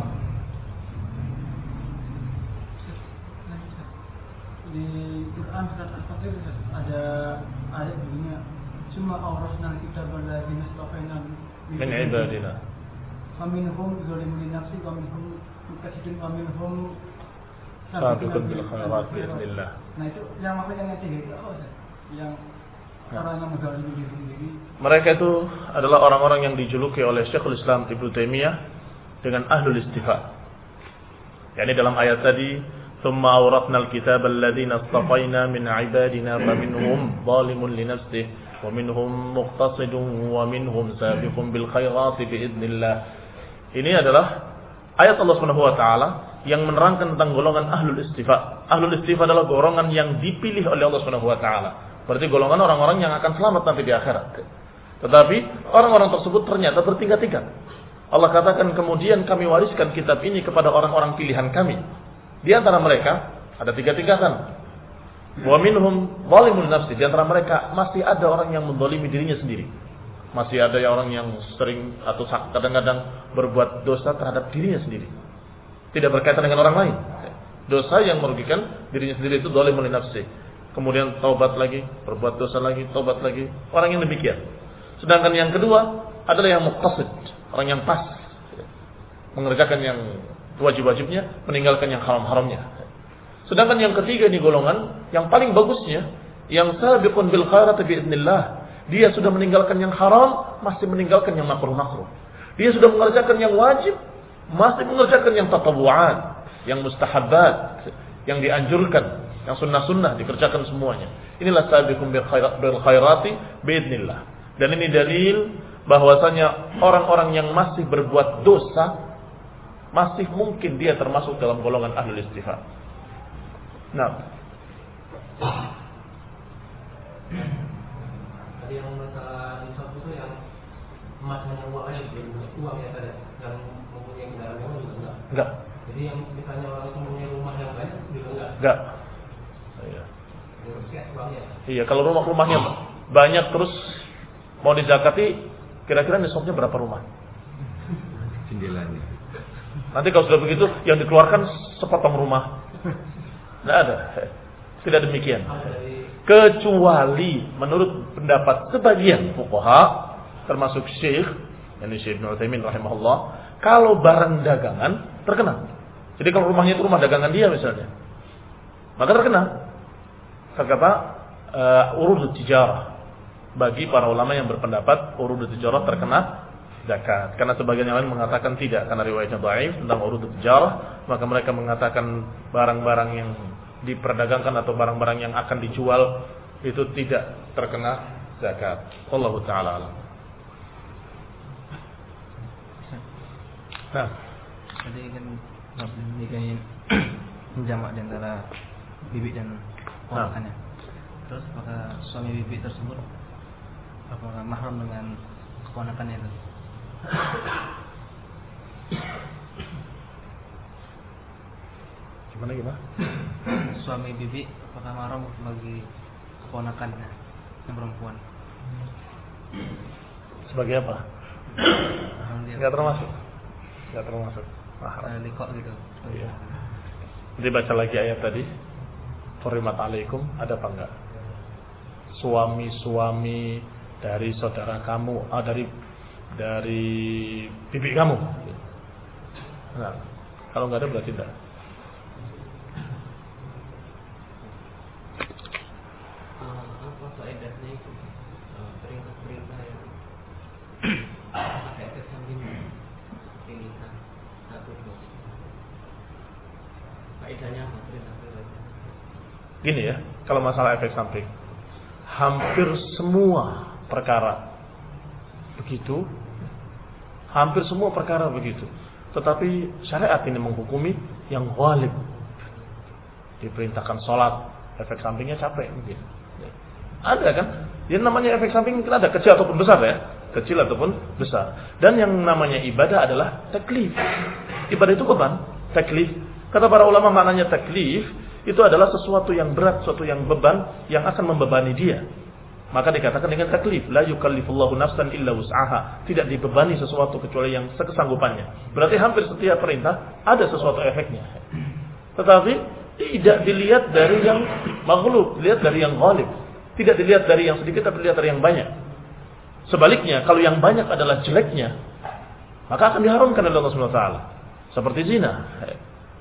Di Quran surat Al-Fatih ada ayat begini, cuma awrasna kitab alladziina istafaina min ibadina faminhum zalimun li nafsihi wa minhum muqtasidun wa minhum Sabiqun bil khairat biiznillah. Nah itu yang apa yang ketiga itu apa Ustaz? Yang orang yang menzalimi diri sendiri. Mereka itu adalah orang-orang yang dijuluki oleh Syekhul Islam Ibnu Taimiyah dengan ahlul istifa. Yani dalam ayat tadi, "Tsumma awratnal kitaba alladziina istafaina min 'ibadina faminhum zalimun li nafsihi wa minhum muqtasidun wa minhum sabiqun bil khairati biiznillah." Ini adalah ayat Allah Subhanahu wa taala yang menerangkan tentang golongan ahlul istifa. Ahlul istifa adalah golongan yang dipilih oleh Allah Subhanahu wa taala. Berarti golongan orang-orang yang akan selamat nanti di akhirat. Tetapi orang-orang tersebut ternyata bertingkat-tingkat. Allah katakan kemudian kami wariskan kitab ini kepada orang-orang pilihan kami. Di antara mereka ada tiga tingkatan. Wa minhum zalimun nafsi. Di antara mereka masih ada orang yang menzalimi dirinya sendiri. Masih ada orang yang sering atau kadang-kadang berbuat dosa terhadap dirinya sendiri. Tidak berkaitan dengan orang lain. Dosa yang merugikan dirinya sendiri itu zalimun nafsi. Kemudian taubat lagi, berbuat dosa lagi, taubat lagi. Orang yang demikian. Sedangkan yang kedua adalah yang muqtasid, orang yang pas, mengerjakan yang wajib-wajibnya, meninggalkan yang haram-haramnya. Sedangkan yang ketiga ini golongan yang paling bagusnya, yang sabiqun bil khairati biiznillah. Dia sudah meninggalkan yang haram, masih meninggalkan yang makruh-makruh. Dia sudah mengerjakan yang wajib, masih mengerjakan yang tatawu'at, yang mustahabbat, yang dianjurkan. Yang sunnah-sunnah dikerjakan semuanya. Inilah sabiqun bil khairati biiznillah. Dan ini dalil bahwasanya orang-orang yang masih berbuat dosa masih mungkin dia termasuk dalam golongan ahlul istifa. Nah, tadi yang masalah nisab itu yang emas dan uangnya uang ya tadi yang mempunyai kendaraan mewah juga enggak? Enggak. Jadi yang misalnya orang itu mempunyai rumah yang banyak juga enggak? Enggak. Iya. Uangnya. Iya, kalau rumah-rumahnya banyak terus mau dizakati, kira-kira nisabnya berapa rumah? Jendelanya. Nanti kalau sudah begitu, yang dikeluarkan sepotong rumah. Tidak ada. Tidak demikian. Kecuali menurut pendapat sebagian fuqaha, termasuk Syekh, yakni Syekh Ibnu Utsaimin rahimahullah, kalau barang dagangan terkena. Jadi kalau rumahnya itu rumah dagangan dia misalnya, maka terkena. Kata uh, urudut tijarah. Bagi para ulama yang berpendapat urudut tijarah terkena zakat. Karena sebagian yang lain mengatakan tidak, karena riwayatnya dhaif tentang urudut tijarah, maka mereka mengatakan barang-barang yang diperdagangkan atau barang-barang yang akan dijual itu tidak terkena zakat. Wallahu taala alam. Nah, tadi kan nikahin menjamak di antara bibi dan ponakannya. Terus apakah suami bibi tersebut apakah mahram dengan keponakannya itu? Gimana gimana? Suami bibi apakah mahram bagi keponakannya yang perempuan? Sebagai apa? Enggak termasuk. Enggak termasuk. Mahram. Likok gitu. Iya. Jadi baca lagi ayat tadi. Hurrimat alaikum, ada apa enggak? Suami-suami dari saudara kamu, ah, dari dari bibi kamu. Nah, kalau enggak ada berarti enggak. Apa faedahnya itu perintah-perintah yang ada kesamping perintah satu dua. Faedahnya apa perintah-perintah? Gini ya, kalau masalah efek samping, hampir semua perkara begitu, hampir semua perkara begitu. Tetapi syariat ini menghukumi yang ghalib. Diperintahkan sholat, efek sampingnya capek mungkin. Ada kan? Yang namanya efek samping mungkin ada, kecil ataupun besar ya, kecil ataupun besar. Dan yang namanya ibadah adalah taklif. Ibadah itu beban, taklif. Kata para ulama maknanya taklif itu adalah sesuatu yang berat, sesuatu yang beban yang akan membebani dia. Maka dikatakan dengan taklif, la yukallifullahu nafsan illa wus'aha. Tidak dibebani sesuatu kecuali yang sekesanggupannya. Berarti hampir setiap perintah ada sesuatu efeknya. Tetapi tidak dilihat dari yang maghlub, dilihat dari yang ghalib. Tidak dilihat dari yang sedikit, tapi dilihat dari yang banyak. Sebaliknya, kalau yang banyak adalah jeleknya, maka akan diharamkan oleh Allah Subhanahu wa taala. Seperti zina.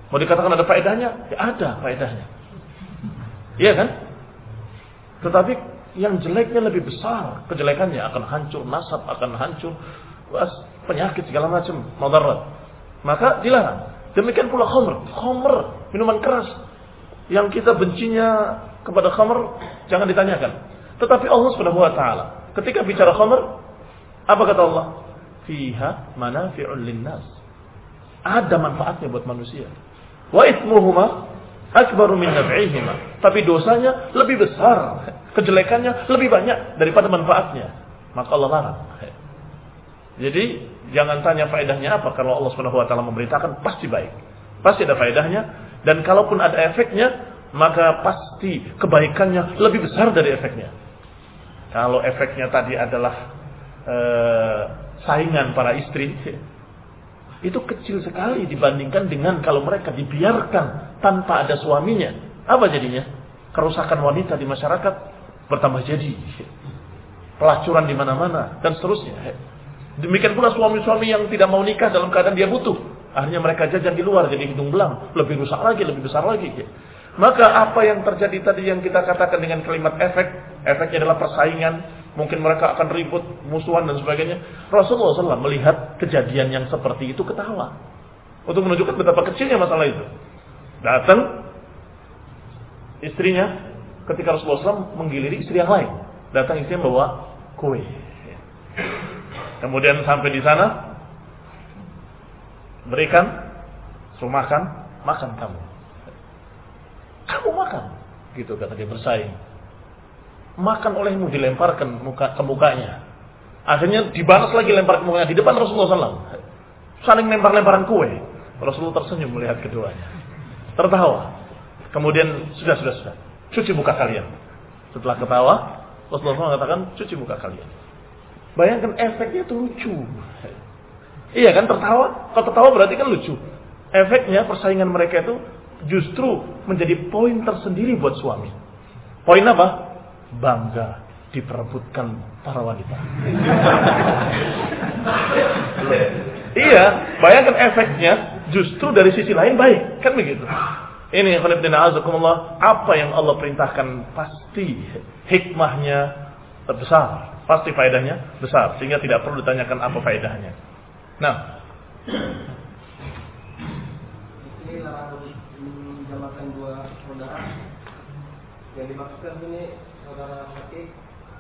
Mau dikatakan ada faedahnya? Ya ada faedahnya. Iya kan? Tetapi yang jeleknya lebih besar, kejelekannya akan hancur, nasab akan hancur, penyakit segala macam, madarat. Maka dilarang. Demikian pula khamr, khamr, minuman keras. Yang kita bencinya kepada khamr jangan ditanyakan. Tetapi Allah Subhanahu wa taala ketika bicara khamr, apa kata Allah? Fiha manafi'un linnas. Ada manfaatnya buat manusia. Wa itsmuhuma akbaru min naf'ihima. Tapi dosanya lebih besar, kejelekannya lebih banyak daripada manfaatnya. Maka Allah larang. Jadi jangan tanya faedahnya apa, kalau Allah Subhanahu wa taala memberitakan pasti baik. Pasti ada faedahnya, dan kalaupun ada efeknya, maka pasti kebaikannya lebih besar dari efeknya. Kalau efeknya tadi adalah e, saingan para istri, itu kecil sekali dibandingkan dengan kalau mereka dibiarkan tanpa ada suaminya. Apa jadinya? Kerusakan wanita di masyarakat bertambah jadi. Pelacuran di mana-mana dan seterusnya. Demikian pula suami-suami yang tidak mau nikah dalam keadaan dia butuh. Akhirnya mereka jajan di luar jadi hidung belang. Lebih rusak lagi, lebih besar lagi. Maka apa yang terjadi tadi yang kita katakan dengan kalimat efek. Efeknya adalah persaingan. Mungkin mereka akan ribut, musuhan dan sebagainya. Rasulullah shallallahu alaihi wasallam melihat kejadian yang seperti itu ketawa. Untuk menunjukkan betapa kecilnya masalah itu. Datang istrinya ketika Rasulullah shallallahu alaihi wasallam menggiliri istri yang lain. Datang istrinya bawa kue. Kemudian sampai di sana, berikan, suruh makan, makan kamu. Kamu makan. Gitu kata dia bersaing. Makan olehmu, dilemparkan muka, ke mukanya. Akhirnya dibalas lagi lempar ke mukanya di depan Rasulullah shallallahu alaihi wasallam. Saling lempar-lemparan kue. Rasulullah tersenyum melihat keduanya. Tertawa. Kemudian sudah sudah sudah. Cuci muka kalian. Setelah ketawa, Rasulullah shallallahu alaihi wasallam mengatakan cuci muka kalian. Bayangkan efeknya itu lucu. Iya kan, tertawa. Kalau tertawa berarti kan lucu. Efeknya persaingan mereka itu justru menjadi poin tersendiri buat suami. Poin apa? Bangga diperebutkan para wanita. Iya, bayangkan efeknya justru dari sisi lain baik, kan begitu. Ini azakumullah, apa yang Allah perintahkan pasti hikmahnya besar, pasti faedahnya besar, sehingga tidak perlu ditanyakan apa faedahnya. Nah, ini larangan menjamakan dua saudara. Yang dimaksudkan ini saudara laki,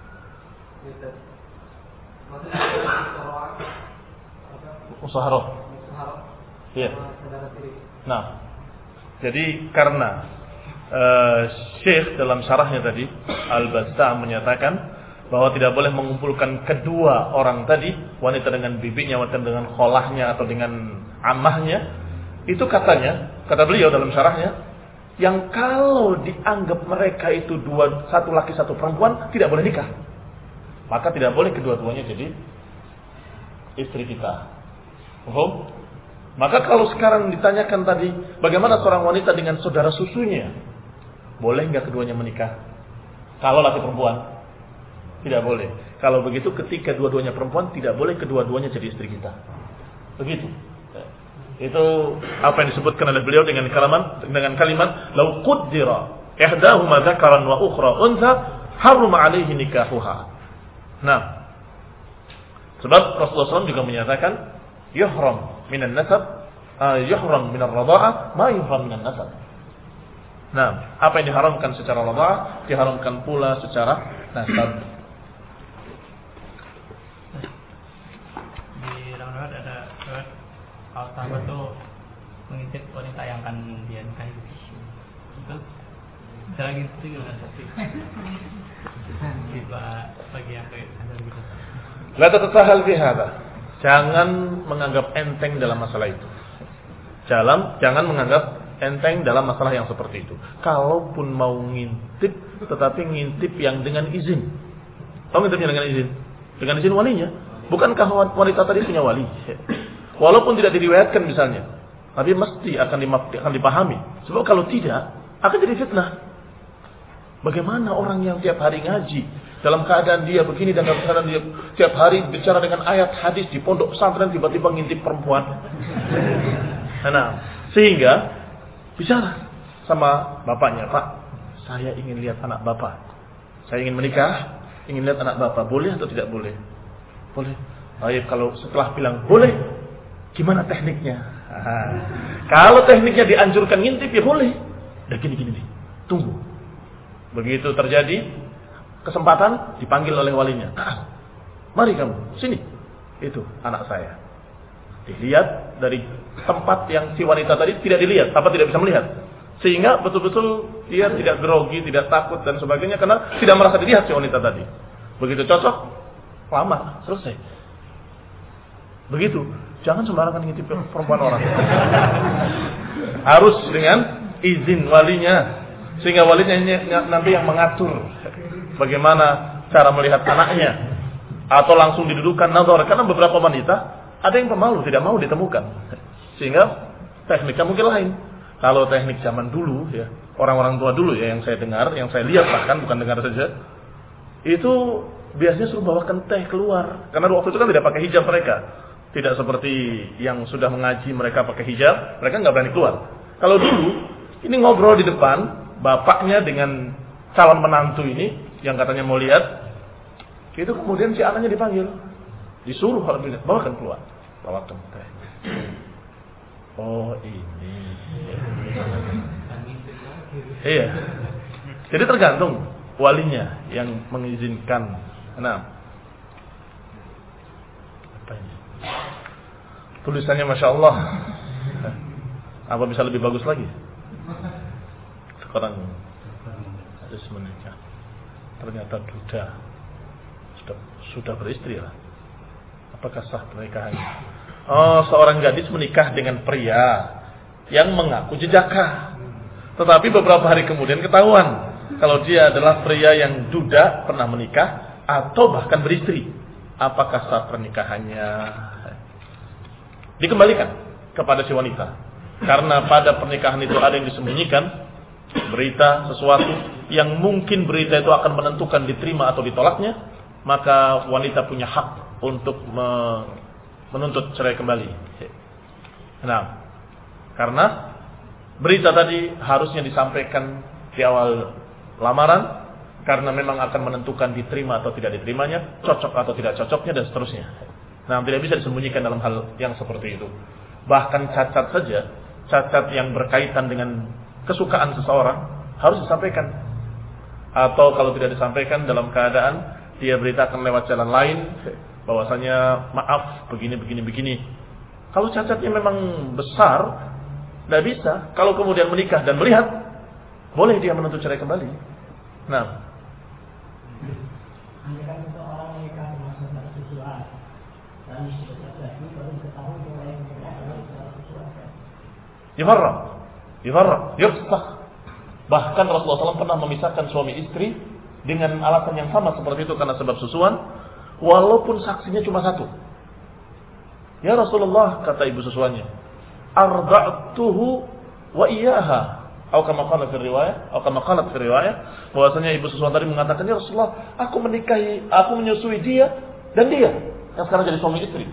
maksudnya saudara Musaharah. Musaharah. Iya. Saudara tiri. Nah, jadi karena uh, Syekh dalam syarahnya tadi Al-Basta menyatakan bahwa tidak boleh mengumpulkan kedua orang tadi, wanita dengan bibinya, wanita dengan kholahnya atau dengan amahnya, itu katanya, kata beliau dalam syarahnya, yang kalau dianggap mereka itu dua, satu laki satu perempuan, tidak boleh nikah. Maka tidak boleh kedua-duanya jadi istri kita. Paham? Maka kalau sekarang ditanyakan tadi, bagaimana seorang wanita dengan saudara susunya? Boleh nggak keduanya menikah? Kalau laki perempuan? Tidak boleh. Kalau begitu ketika dua-duanya perempuan, tidak boleh kedua-duanya jadi istri kita. Begitu. Itu apa yang disebutkan oleh beliau dengan kalimat dengan kalimat lau qaddira ihdahuma dzakaran wa ukhra untha harrama alaihi nikahuha. Nah, sebab Rasulullah shallallahu alaihi wasallam juga menyatakan yuhram minan nasab, uh, yuhram minar radha'ah ma yuhram minan nasab. Nah, apa yang diharamkan secara radha'ah diharamkan pula secara nasab. Kalau sahabat tuh mengintip wanita yang akan dia nikahi, itu cara gitu gimana sih? Tiba bagi yang kayak gitu. La tatasahal fi hadza. Jangan menganggap enteng dalam masalah itu. Jangan jangan menganggap enteng dalam masalah yang seperti itu. Kalaupun mau ngintip, tetapi ngintip yang dengan izin. Tahu ngintipnya dengan izin? Dengan izin walinya. Bukankah wanita tadi punya wali? Walaupun tidak diriwayatkan misalnya, tapi mesti akan, akan dipahami. Sebab kalau tidak, akan jadi fitnah. Bagaimana orang yang tiap hari ngaji, dalam keadaan dia begini dan dalam keadaan dia tiap hari bicara dengan ayat hadis di pondok pesantren, tiba-tiba ngintip perempuan. Nah, sehingga bicara sama bapaknya, Pak, saya ingin lihat anak bapak. Saya ingin menikah, ingin lihat anak bapak. Boleh atau tidak boleh? Boleh. Baik, kalau setelah bilang boleh, gimana tekniknya? Aha. Kalau tekniknya dianjurkan ngintip, ya boleh. Udah gini-gini nih, tunggu. Begitu terjadi kesempatan, dipanggil oleh walinya. Mari kamu, sini. Itu anak saya. Dilihat dari tempat yang si wanita tadi tidak dilihat, apa tidak bisa melihat. Sehingga betul-betul dia tidak grogi, tidak takut dan sebagainya karena tidak merasa dilihat si wanita tadi. Begitu cocok, lamar, selesai. Begitu, jangan sembarangan ngintip perempuan orang. Harus dengan izin walinya. Sehingga walinya nanti yang mengatur bagaimana cara melihat anaknya. Atau langsung didudukan nazar. Karena beberapa wanita ada yang pemalu, tidak mau ditemukan. Sehingga tekniknya mungkin lain. Kalau teknik zaman dulu ya, orang-orang tua dulu ya yang saya dengar, yang saya lihat bahkan bukan dengar saja, itu biasanya suruh bawakan teh keluar. Karena waktu itu kan tidak pakai hijab mereka. Tidak seperti yang sudah mengaji mereka pakai hijab, mereka nggak berani keluar. Kalau dulu ini ngobrol di depan bapaknya dengan calon menantu ini yang katanya mau lihat, itu kemudian si anaknya dipanggil. Disuruh kalau bilang, bawakan keluar. Bawakan teh. Oh ini. Iya. Jadi tergantung walinya yang mengizinkan. Nah. Apa ini? Tulisannya Masya Allah. Apa bisa lebih bagus lagi? Sekarang harus menikah. Ternyata duda. Sudah, sudah beristri lah. Apakah sah pernikahannya? Oh, seorang gadis menikah dengan pria yang mengaku jejaka. Tetapi beberapa hari kemudian ketahuan kalau dia adalah pria yang duda, pernah menikah atau bahkan beristri. Apakah sah pernikahannya? Dikembalikan kepada si wanita. Karena pada pernikahan itu ada yang disembunyikan, berita sesuatu yang mungkin berita itu akan menentukan diterima atau ditolaknya, maka wanita punya hak untuk menuntut cerai kembali. Nah, karena berita tadi harusnya disampaikan di awal lamaran, karena memang akan menentukan diterima atau tidak diterimanya, cocok atau tidak cocoknya dan seterusnya. Nah, tidak bisa disembunyikan dalam hal yang seperti itu. Bahkan cacat saja, cacat yang berkaitan dengan kesukaan seseorang harus disampaikan. Atau kalau tidak disampaikan dalam keadaan dia beritakan lewat jalan lain, bahwasanya maaf begini begini begini. Kalau cacatnya memang besar, tidak bisa. Kalau kemudian menikah dan melihat, boleh dia menuntut cerai kembali. Nah, Andaikan seseorang menikah dengan saudara sesuai dan sudah lagi baru ketahui bahwa yang menikah adalah saudara sesuai. Yufarraq, yufarraq, yufsakh. Bahkan Rasulullah shallallahu alaihi wasallam pernah memisahkan suami istri dengan alasan yang sama seperti itu karena sebab susuan, walaupun saksinya cuma satu. Ya Rasulullah, kata ibu susuannya, arda'tuhu wa iyyaha. Atau kama qala fi riwayah, atau kama qalat fi riwayah, bahwasanya ibu susuan tadi mengatakan, ya Rasulullah, aku menikahi, aku menyusui dia dan dia yang sekarang jadi suami istri.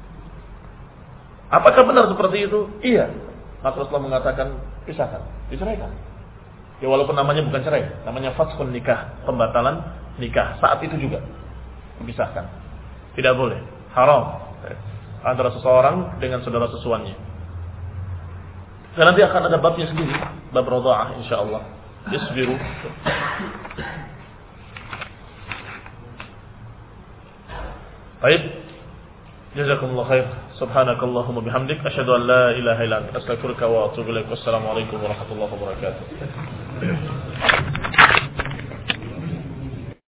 Apakah benar seperti itu? Iya. Maka Rasulullah mengatakan, pisahkan, diceraikan. Ya walaupun namanya bukan cerai, namanya faskhun nikah, pembatalan nikah. Saat itu juga dipisahkan. Tidak boleh, haram antara seseorang dengan saudara sesuannya. Dan nanti akan ada babnya sendiri, bab radha'ah insyaallah. Isbiru. Baik. Jazakumullah khair. Subhanakallahumma bihamdik asyhadu an la ilaha illa anta astaghfiruka wa atubu ilaik. Wassalamu alaikum warahmatullahi wabarakatuh.